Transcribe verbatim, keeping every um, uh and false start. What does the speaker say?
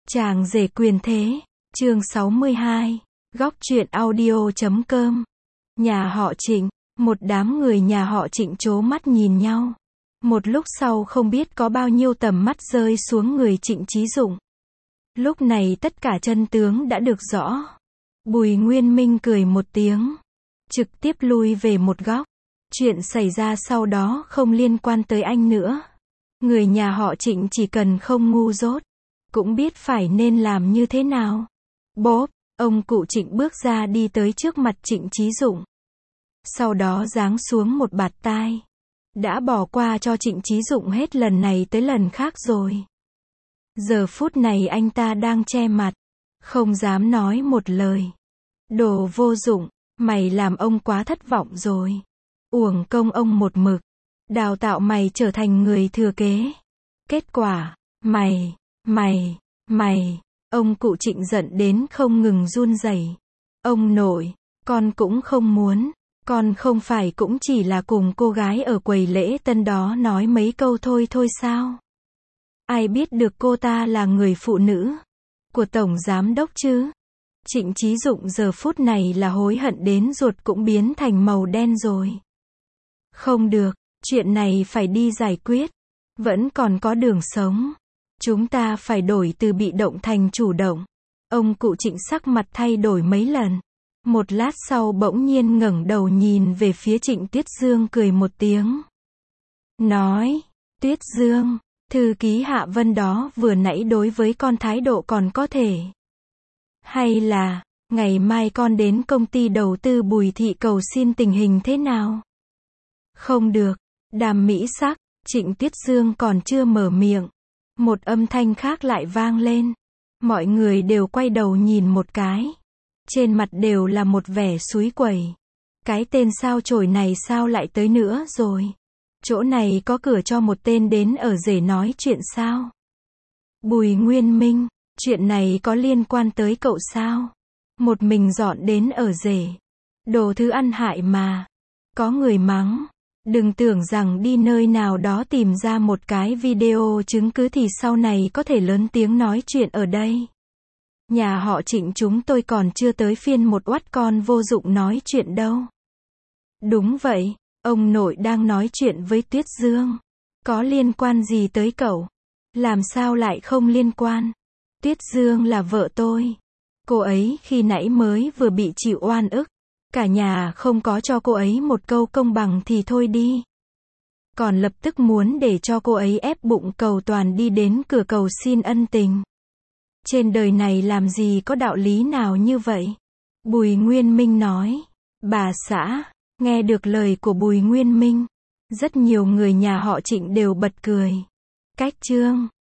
Chàng rể quyền thế, chương sáu mươi hai, góc truyện audio chấm com. Nhà họ Trịnh, một đám người nhà họ Trịnh trố mắt nhìn nhau. Một lúc sau không biết có bao nhiêu tầm mắt rơi xuống người Trịnh Chí Dụng. Lúc này tất cả chân tướng đã được rõ. Bùi Nguyên Minh cười một tiếng, trực tiếp lui về một góc. Chuyện xảy ra sau đó không liên quan tới anh nữa. Người nhà họ Trịnh chỉ cần không ngu dốt, cũng biết phải nên làm như thế nào. Bốp, ông cụ Trịnh bước ra đi tới trước mặt Trịnh Chí Dụng. Sau đó giáng xuống một bạt tai. Đã bỏ qua cho Trịnh Chí Dụng hết lần này tới lần khác rồi. Giờ phút này anh ta đang che mặt, không dám nói một lời. Đồ vô dụng, mày làm ông quá thất vọng rồi. Uổng công ông một mực đào tạo mày trở thành người thừa kế. Kết quả, mày, mày, mày, ông cụ Trịnh giận đến không ngừng run rẩy. Ông nội, con cũng không muốn, con không phải cũng chỉ là cùng cô gái ở quầy lễ tân đó nói mấy câu thôi thôi sao? Ai biết được cô ta là người phụ nữ của tổng giám đốc chứ? Trịnh Chí Dụng giờ phút này là hối hận đến ruột cũng biến thành màu đen rồi. Không được, chuyện này phải đi giải quyết. Vẫn còn có đường sống. Chúng ta phải đổi từ bị động thành chủ động. Ông cụ Trịnh sắc mặt thay đổi mấy lần. Một lát sau bỗng nhiên ngẩng đầu nhìn về phía Trịnh Tuyết Dương cười một tiếng. Nói, Tuyết Dương, thư ký Hạ Vân đó vừa nãy đối với con thái độ còn có thể. Hay là, ngày mai con đến công ty đầu tư Bùi Thị cầu xin tình hình thế nào? Không được, Đàm Mỹ Sắc, Trịnh Tuyết Dương còn chưa mở miệng. Một âm thanh khác lại vang lên. Mọi người đều quay đầu nhìn một cái. Trên mặt đều là một vẻ xúi quẩy. Cái tên sao chổi này sao lại tới nữa rồi? Chỗ này có cửa cho một tên đến ở rể nói chuyện sao? Bùi Nguyên Minh, chuyện này có liên quan tới cậu sao? Một mình dọn đến ở rể. Đồ thứ ăn hại mà. Có người mắng. Đừng tưởng rằng đi nơi nào đó tìm ra một cái video chứng cứ thì sau này có thể lớn tiếng nói chuyện ở đây. Nhà họ Trịnh chúng tôi còn chưa tới phiên một oắt con vô dụng nói chuyện đâu. Đúng vậy, ông nội đang nói chuyện với Tuyết Dương. Có liên quan gì tới cậu? Làm sao lại không liên quan? Tuyết Dương là vợ tôi. Cô ấy khi nãy mới vừa bị chịu oan ức. Cả nhà không có cho cô ấy một câu công bằng thì thôi đi. Còn lập tức muốn để cho cô ấy ép bụng cầu toàn đi đến cửa cầu xin ân tình. Trên đời này làm gì có đạo lý nào như vậy? Bùi Nguyên Minh nói. Bà xã, nghe được lời của Bùi Nguyên Minh, rất nhiều người nhà họ Trịnh đều bật cười. Cách chương